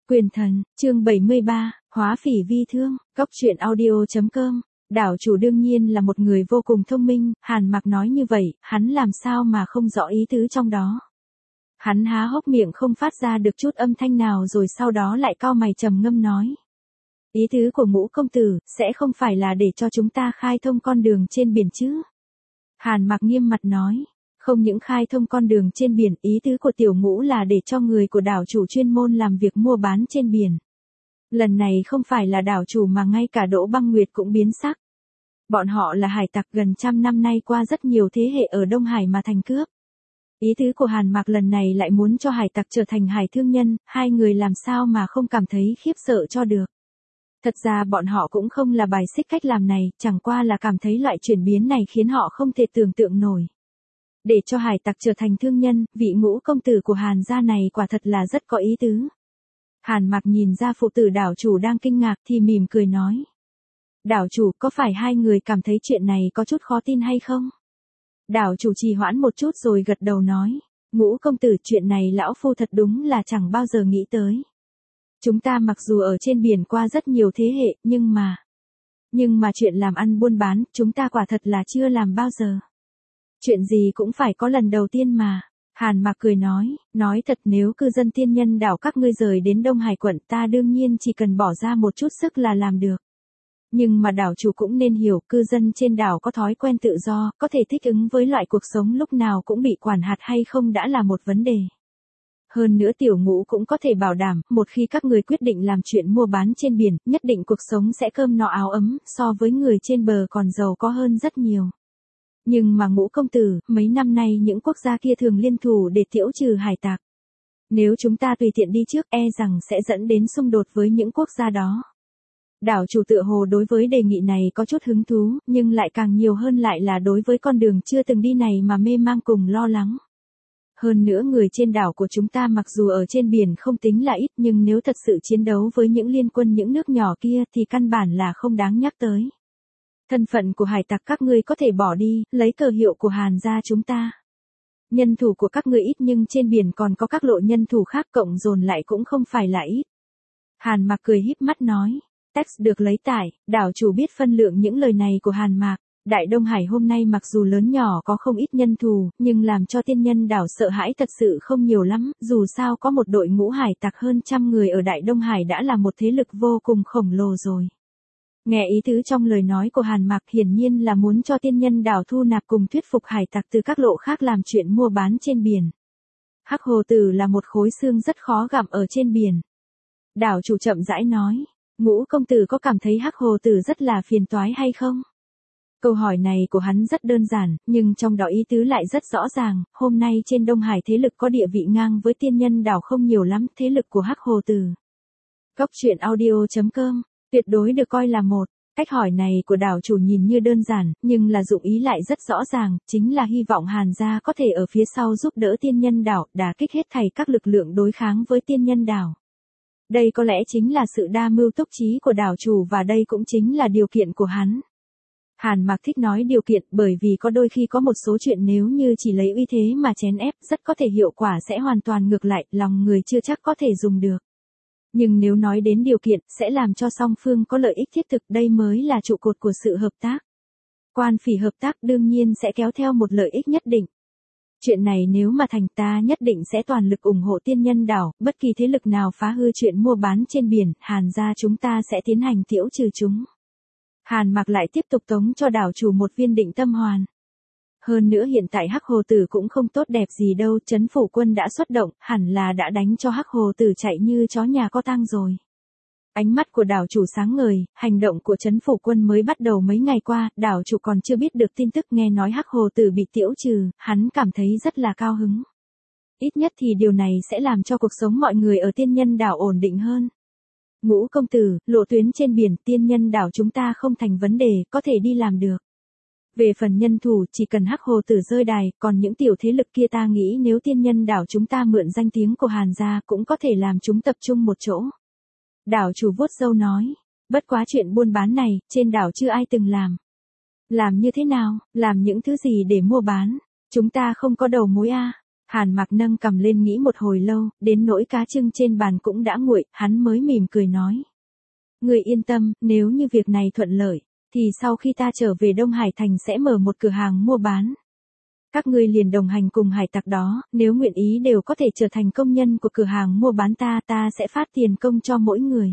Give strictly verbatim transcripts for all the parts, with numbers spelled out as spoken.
Quyền thần, chương bảy mươi ba, hóa phỉ vi thương, góc truyện audio chấm com. Đảo chủ đương nhiên là một người vô cùng thông minh, Hàn Mặc nói như vậy, hắn làm sao mà không rõ ý tứ trong đó. Hắn há hốc miệng không phát ra được chút âm thanh nào rồi sau đó lại cau mày trầm ngâm nói. Ý tứ của Ngũ công tử, sẽ không phải là để cho chúng ta khai thông con đường trên biển chứ? Hàn Mặc nghiêm mặt nói. Không những khai thông con đường trên biển, ý tứ của tiểu Ngũ là để cho người của đảo chủ chuyên môn làm việc mua bán trên biển. Lần này không phải là đảo chủ mà ngay cả Đỗ Băng Nguyệt cũng biến sắc. Bọn họ là hải tặc gần trăm năm nay qua rất nhiều thế hệ ở Đông Hải mà thành cướp. Ý tứ của Hàn Mặc lần này lại muốn cho hải tặc trở thành hải thương nhân, hai người làm sao mà không cảm thấy khiếp sợ cho được. Thật ra bọn họ cũng không là bài xích cách làm này, chẳng qua là cảm thấy loại chuyển biến này khiến họ không thể tưởng tượng nổi. Để cho hải tặc trở thành thương nhân, vị Ngũ công tử của Hàn gia này quả thật là rất có ý tứ. Hàn Mặc nhìn ra phụ tử đảo chủ đang kinh ngạc thì mỉm cười nói. Đảo chủ, có phải hai người cảm thấy chuyện này có chút khó tin hay không? Đảo chủ trì hoãn một chút rồi gật đầu nói. Ngũ công tử, chuyện này lão phu thật đúng là chẳng bao giờ nghĩ tới. Chúng ta mặc dù ở trên biển qua rất nhiều thế hệ, nhưng mà... Nhưng mà chuyện làm ăn buôn bán, chúng ta quả thật là chưa làm bao giờ. Chuyện gì cũng phải có lần đầu tiên mà. Hàn Mặc cười nói, nói thật nếu cư dân tiên nhân đảo các ngươi rời đến Đông Hải quận ta đương nhiên chỉ cần bỏ ra một chút sức là làm được. Nhưng mà đảo chủ cũng nên hiểu cư dân trên đảo có thói quen tự do, có thể thích ứng với loại cuộc sống lúc nào cũng bị quản hạt hay không đã là một vấn đề. Hơn nữa tiểu Ngũ cũng có thể bảo đảm, một khi các người quyết định làm chuyện mua bán trên biển, nhất định cuộc sống sẽ cơm no áo ấm, so với người trên bờ còn giàu có hơn rất nhiều. Nhưng mà Ngũ công tử, mấy năm nay những quốc gia kia thường liên thủ để tiễu trừ hải tặc. Nếu chúng ta tùy tiện đi trước e rằng sẽ dẫn đến xung đột với những quốc gia đó. Đảo chủ tựa hồ đối với đề nghị này có chút hứng thú, nhưng lại càng nhiều hơn lại là đối với con đường chưa từng đi này mà mê mang cùng lo lắng. Hơn nữa người trên đảo của chúng ta mặc dù ở trên biển không tính là ít nhưng nếu thật sự chiến đấu với những liên quân những nước nhỏ kia thì căn bản là không đáng nhắc tới. Thân phận của hải tặc các ngươi có thể bỏ đi, lấy cờ hiệu của Hàn gia chúng ta. Nhân thủ của các ngươi ít nhưng trên biển còn có các lộ nhân thủ khác cộng dồn lại cũng không phải là ít. Hàn Mặc cười híp mắt nói. Text được lấy tải, đảo chủ biết phân lượng những lời này của Hàn Mặc. Đại Đông Hải hôm nay mặc dù lớn nhỏ có không ít nhân thù, nhưng làm cho tiên nhân đảo sợ hãi thật sự không nhiều lắm, dù sao có một đội ngũ hải tặc hơn trăm người ở Đại Đông Hải đã là một thế lực vô cùng khổng lồ rồi. Nghe ý tứ trong lời nói của Hàn Mặc hiển nhiên là muốn cho tiên nhân đảo thu nạp cùng thuyết phục hải tặc từ các lộ khác làm chuyện mua bán trên biển. Hắc hồ tử là một khối xương rất khó gặm ở trên biển. Đảo chủ chậm rãi nói. Ngũ công tử có cảm thấy hắc hồ tử rất là phiền toái hay không? Câu hỏi này của hắn rất đơn giản, nhưng trong đó ý tứ lại rất rõ ràng, hôm nay trên Đông Hải thế lực có địa vị ngang với tiên nhân đảo không nhiều lắm, thế lực của hắc hồ tử. Góc truyện audio chấm com, tuyệt đối được coi là một. Cách hỏi này của đảo chủ nhìn như đơn giản, nhưng là dụng ý lại rất rõ ràng, chính là hy vọng Hàn gia có thể ở phía sau giúp đỡ tiên nhân đảo, đả kích hết thảy các lực lượng đối kháng với tiên nhân đảo. Đây có lẽ chính là sự đa mưu túc trí của đảo chủ và đây cũng chính là điều kiện của hắn. Hàn Mặc thích nói điều kiện bởi vì có đôi khi có một số chuyện nếu như chỉ lấy uy thế mà chèn ép rất có thể hiệu quả sẽ hoàn toàn ngược lại, lòng người chưa chắc có thể dùng được. Nhưng nếu nói đến điều kiện sẽ làm cho song phương có lợi ích thiết thực đây mới là trụ cột của sự hợp tác. Quan phỉ hợp tác đương nhiên sẽ kéo theo một lợi ích nhất định. Chuyện này nếu mà thành ta nhất định sẽ toàn lực ủng hộ tiên nhân đảo, bất kỳ thế lực nào phá hư chuyện mua bán trên biển, Hàn gia chúng ta sẽ tiến hành tiễu trừ chúng. Hàn Mặc lại tiếp tục tống cho đảo chủ một viên định tâm hoàn. Hơn nữa hiện tại hắc hồ tử cũng không tốt đẹp gì đâu, trấn phủ quân đã xuất động, hẳn là đã đánh cho hắc hồ tử chạy như chó nhà có tang rồi. Ánh mắt của đảo chủ sáng ngời, hành động của trấn phủ quân mới bắt đầu mấy ngày qua, đảo chủ còn chưa biết được tin tức nghe nói hắc hồ tử bị tiễu trừ, hắn cảm thấy rất là cao hứng. Ít nhất thì điều này sẽ làm cho cuộc sống mọi người ở tiên nhân đảo ổn định hơn. Ngũ công tử, lộ tuyến trên biển tiên nhân đảo chúng ta không thành vấn đề, có thể đi làm được. Về phần nhân thủ chỉ cần hắc hồ tử rơi đài, còn những tiểu thế lực kia ta nghĩ nếu tiên nhân đảo chúng ta mượn danh tiếng của Hàn gia cũng có thể làm chúng tập trung một chỗ. Đảo chủ vuốt râu nói, bất quá chuyện buôn bán này, trên đảo chưa ai từng làm. Làm như thế nào, làm những thứ gì để mua bán, chúng ta không có đầu mối a. Hàn Mặc nâng cầm lên nghĩ một hồi lâu, đến nỗi cá trưng trên bàn cũng đã nguội, hắn mới mỉm cười nói. Người yên tâm, nếu như việc này thuận lợi, thì sau khi ta trở về Đông Hải Thành sẽ mở một cửa hàng mua bán. Các ngươi liền đồng hành cùng hải tặc đó, nếu nguyện ý đều có thể trở thành công nhân của cửa hàng mua bán ta, ta sẽ phát tiền công cho mỗi người.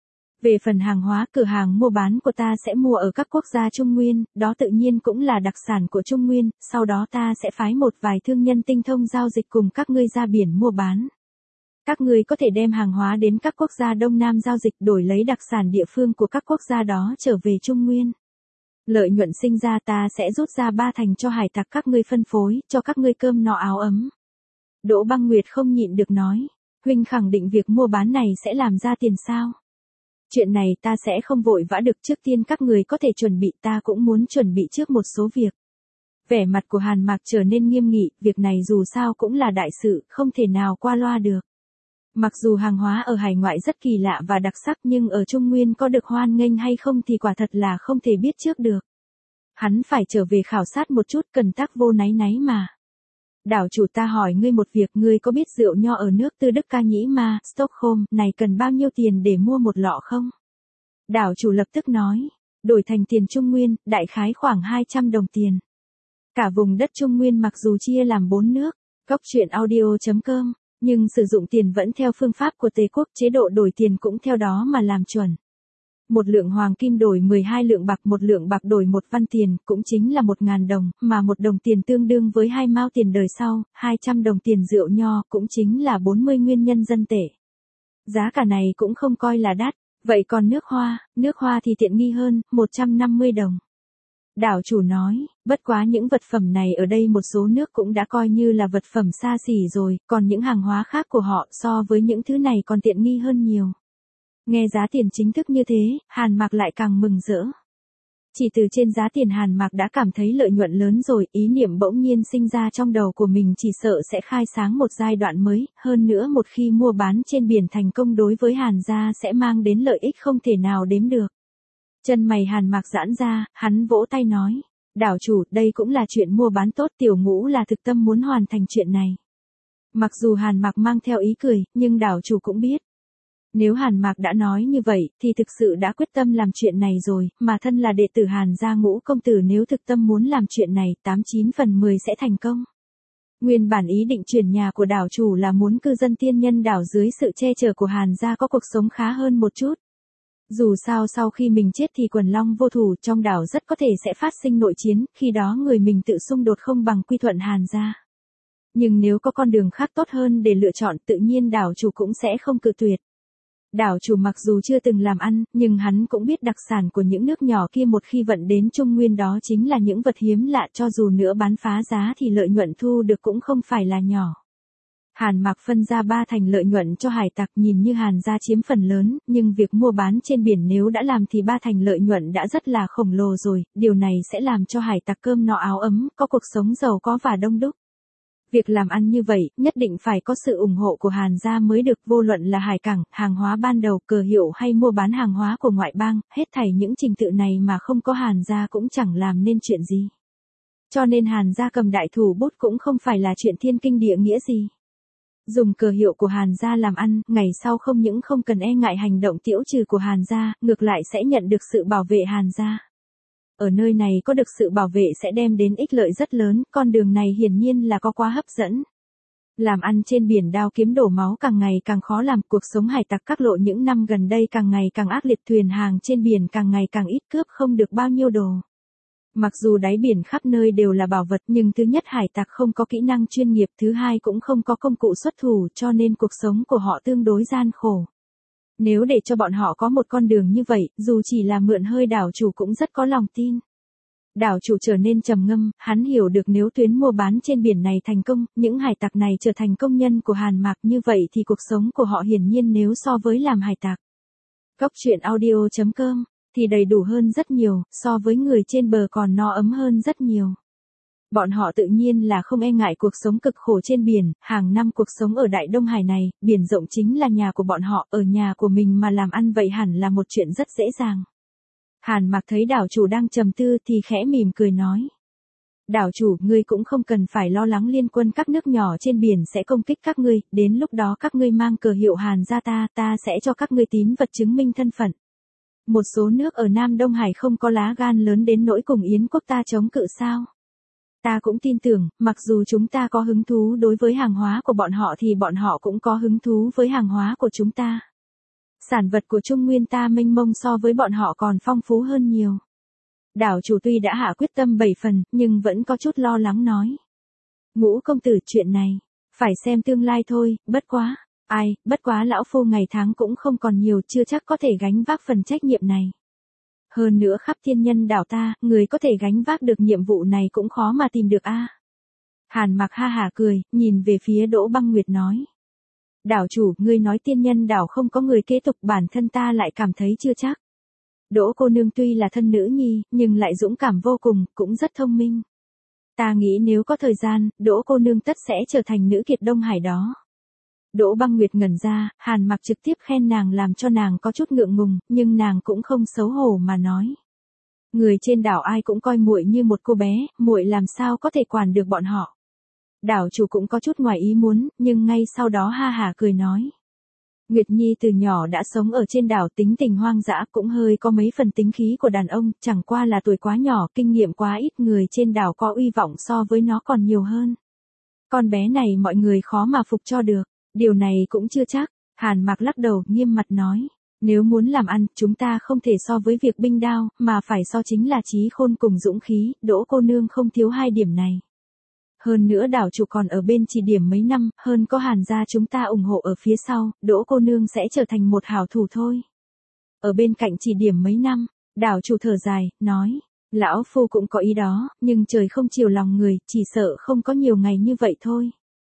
Về phần hàng hóa, cửa hàng mua bán của ta sẽ mua ở các quốc gia Trung Nguyên, đó tự nhiên cũng là đặc sản của Trung Nguyên, sau đó ta sẽ phái một vài thương nhân tinh thông giao dịch cùng các ngươi ra biển mua bán. Các ngươi có thể đem hàng hóa đến các quốc gia Đông Nam giao dịch đổi lấy đặc sản địa phương của các quốc gia đó trở về Trung Nguyên. Lợi nhuận sinh ra ta sẽ rút ra ba thành cho hải tặc các ngươi phân phối, cho các ngươi cơm no áo ấm. Đỗ Băng Nguyệt không nhịn được nói, huynh khẳng định việc mua bán này sẽ làm ra tiền sao? Chuyện này ta sẽ không vội vã được, trước tiên các người có thể chuẩn bị, ta cũng muốn chuẩn bị trước một số việc. Vẻ mặt của Hàn Mặc trở nên nghiêm nghị, việc này dù sao cũng là đại sự, không thể nào qua loa được. Mặc dù hàng hóa ở hải ngoại rất kỳ lạ và đặc sắc nhưng ở Trung Nguyên có được hoan nghênh hay không thì quả thật là không thể biết trước được. Hắn phải trở về khảo sát một chút, cần tác vô náy náy mà. Đảo chủ, ta hỏi ngươi một việc, ngươi có biết rượu nho ở nước Tư Đức Ca Nhĩ Ma, Stockholm, này cần bao nhiêu tiền để mua một lọ không? Đảo chủ lập tức nói, đổi thành tiền Trung Nguyên, đại khái khoảng hai trăm đồng tiền. Cả vùng đất Trung Nguyên mặc dù chia làm bốn nước, Cốc Truyện Audio chấm com, nhưng sử dụng tiền vẫn theo phương pháp của Tề quốc, chế độ đổi tiền cũng theo đó mà làm chuẩn. Một lượng hoàng kim đổi mười hai lượng bạc, một lượng bạc đổi một văn tiền, cũng chính là một ngàn đồng, mà một đồng tiền tương đương với hai mao tiền đời sau, hai trăm đồng tiền rượu nho cũng chính là bốn mươi nguyên nhân dân tệ. Giá cả này cũng không coi là đắt, vậy còn nước hoa, nước hoa thì tiện nghi hơn, một trăm năm mươi đồng. Đảo chủ nói, bất quá những vật phẩm này ở đây một số nước cũng đã coi như là vật phẩm xa xỉ rồi, còn những hàng hóa khác của họ so với những thứ này còn tiện nghi hơn nhiều. Nghe giá tiền chính thức như thế, Hàn Mặc lại càng mừng rỡ. Chỉ từ trên giá tiền Hàn Mặc đã cảm thấy lợi nhuận lớn rồi, ý niệm bỗng nhiên sinh ra trong đầu của mình chỉ sợ sẽ khai sáng một giai đoạn mới, hơn nữa một khi mua bán trên biển thành công đối với Hàn gia sẽ mang đến lợi ích không thể nào đếm được. Chân mày Hàn Mặc giãn ra, hắn vỗ tay nói, đảo chủ, đây cũng là chuyện mua bán tốt, tiểu ngũ là thực tâm muốn hoàn thành chuyện này. Mặc dù Hàn Mặc mang theo ý cười, nhưng đảo chủ cũng biết. Nếu Hàn Mặc đã nói như vậy, thì thực sự đã quyết tâm làm chuyện này rồi, mà thân là đệ tử Hàn gia Ngũ công tử nếu thực tâm muốn làm chuyện này, tám chín phần mười sẽ thành công. Nguyên bản ý định chuyển nhà của đảo chủ là muốn cư dân tiên nhân đảo dưới sự che chở của Hàn gia có cuộc sống khá hơn một chút. Dù sao sau khi mình chết thì quần long vô thủ, trong đảo rất có thể sẽ phát sinh nội chiến, khi đó người mình tự xung đột không bằng quy thuận Hàn gia. Nhưng nếu có con đường khác tốt hơn để lựa chọn, tự nhiên đảo chủ cũng sẽ không cự tuyệt. Đảo chủ mặc dù chưa từng làm ăn, nhưng hắn cũng biết đặc sản của những nước nhỏ kia một khi vận đến Trung Nguyên đó chính là những vật hiếm lạ, cho dù nữa bán phá giá thì lợi nhuận thu được cũng không phải là nhỏ. Hàn Mặc phân ra ba thành lợi nhuận cho hải tặc, nhìn như Hàn gia chiếm phần lớn, nhưng việc mua bán trên biển nếu đã làm thì ba thành lợi nhuận đã rất là khổng lồ rồi, điều này sẽ làm cho hải tặc cơm no áo ấm, có cuộc sống giàu có và đông đúc. Việc làm ăn như vậy, nhất định phải có sự ủng hộ của Hàn gia mới được, vô luận là hải cảng, hàng hóa ban đầu, cờ hiệu hay mua bán hàng hóa của ngoại bang, hết thảy những trình tự này mà không có Hàn gia cũng chẳng làm nên chuyện gì. Cho nên Hàn gia cầm đại thủ bút cũng không phải là chuyện thiên kinh địa nghĩa gì. Dùng cờ hiệu của Hàn gia làm ăn, ngày sau không những không cần e ngại hành động tiễu trừ của Hàn gia, ngược lại sẽ nhận được sự bảo vệ Hàn gia. Ở nơi này có được sự bảo vệ sẽ đem đến ích lợi rất lớn, con đường này hiển nhiên là có quá hấp dẫn. Làm ăn trên biển đao kiếm đổ máu càng ngày càng khó làm, cuộc sống hải tặc các lộ những năm gần đây càng ngày càng ác liệt, thuyền hàng trên biển càng ngày càng ít, cướp không được bao nhiêu đồ. Mặc dù đáy biển khắp nơi đều là bảo vật nhưng thứ nhất hải tặc không có kỹ năng chuyên nghiệp, thứ hai cũng không có công cụ xuất thủ cho nên cuộc sống của họ tương đối gian khổ. Nếu để cho bọn họ có một con đường như vậy, dù chỉ là mượn hơi đảo chủ cũng rất có lòng tin. Đảo chủ trở nên trầm ngâm, hắn hiểu được nếu tuyến mua bán trên biển này thành công, những hải tặc này trở thành công nhân của Hàn Mặc như vậy thì cuộc sống của họ hiển nhiên nếu so với làm hải tặc. Cốc Truyện Audio chấm com thì đầy đủ hơn rất nhiều, so với người trên bờ còn no ấm hơn rất nhiều. Bọn họ tự nhiên là không e ngại cuộc sống cực khổ trên biển, hàng năm cuộc sống ở Đại Đông Hải này, biển rộng chính là nhà của bọn họ, ở nhà của mình mà làm ăn vậy hẳn là một chuyện rất dễ dàng. Hàn Mặc thấy đảo chủ đang trầm tư thì khẽ mỉm cười nói. Đảo chủ, ngươi cũng không cần phải lo lắng liên quân các nước nhỏ trên biển sẽ công kích các ngươi, đến lúc đó các ngươi mang cờ hiệu Hàn ra ta, ta sẽ cho các ngươi tín vật chứng minh thân phận. Một số nước ở Nam Đông Hải không có lá gan lớn đến nỗi cùng Yến quốc ta chống cự sao? Ta cũng tin tưởng, mặc dù chúng ta có hứng thú đối với hàng hóa của bọn họ thì bọn họ cũng có hứng thú với hàng hóa của chúng ta. Sản vật của Trung Nguyên ta mênh mông so với bọn họ còn phong phú hơn nhiều. Đảo chủ tuy đã hạ quyết tâm bảy phần, nhưng vẫn có chút lo lắng nói. Ngũ công tử, chuyện này, phải xem tương lai thôi, bất quá. Ai, bất quá lão phu ngày tháng cũng không còn nhiều, chưa chắc có thể gánh vác phần trách nhiệm này. Hơn nữa khắp thiên nhân đảo ta, người có thể gánh vác được nhiệm vụ này cũng khó mà tìm được a. Hàn Mặc ha hả cười, nhìn về phía Đỗ Băng Nguyệt nói. Đảo chủ, ngươi nói tiên nhân đảo không có người kế tục, bản thân ta lại cảm thấy chưa chắc. Đỗ cô nương tuy là thân nữ nhi, nhưng lại dũng cảm vô cùng, cũng rất thông minh. Ta nghĩ nếu có thời gian, Đỗ cô nương tất sẽ trở thành nữ kiệt Đông Hải đó. Đỗ Băng Nguyệt ngẩn ra, Hàn Mặc trực tiếp khen nàng làm cho nàng có chút ngượng ngùng, nhưng nàng cũng không xấu hổ mà nói. Người trên đảo ai cũng coi muội như một cô bé, muội làm sao có thể quản được bọn họ. Đảo chủ cũng có chút ngoài ý muốn, nhưng ngay sau đó ha hả cười nói. Nguyệt Nhi từ nhỏ đã sống ở trên đảo, tính tình hoang dã, cũng hơi có mấy phần tính khí của đàn ông, chẳng qua là tuổi quá nhỏ, kinh nghiệm quá ít, người trên đảo có uy vọng so với nó còn nhiều hơn. Con bé này mọi người khó mà phục cho được, điều này cũng chưa chắc. Hàn Mặc lắc đầu, nghiêm mặt nói. Nếu muốn làm ăn, chúng ta không thể so với việc binh đao, mà phải so chính là trí khôn cùng dũng khí, Đỗ cô nương không thiếu hai điểm này. Hơn nữa đảo chủ còn ở bên chỉ điểm mấy năm, hơn có Hàn gia chúng ta ủng hộ ở phía sau, Đỗ cô nương sẽ trở thành một hảo thủ thôi. Ở bên cạnh chỉ điểm mấy năm, đảo chủ thở dài, nói, lão phu cũng có ý đó, nhưng trời không chiều lòng người, chỉ sợ không có nhiều ngày như vậy thôi.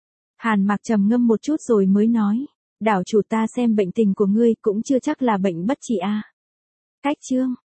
Hàn Mặc trầm ngâm một chút rồi mới nói, đảo chủ, ta xem bệnh tình của ngươi cũng chưa chắc là bệnh bất trị a. Cách chương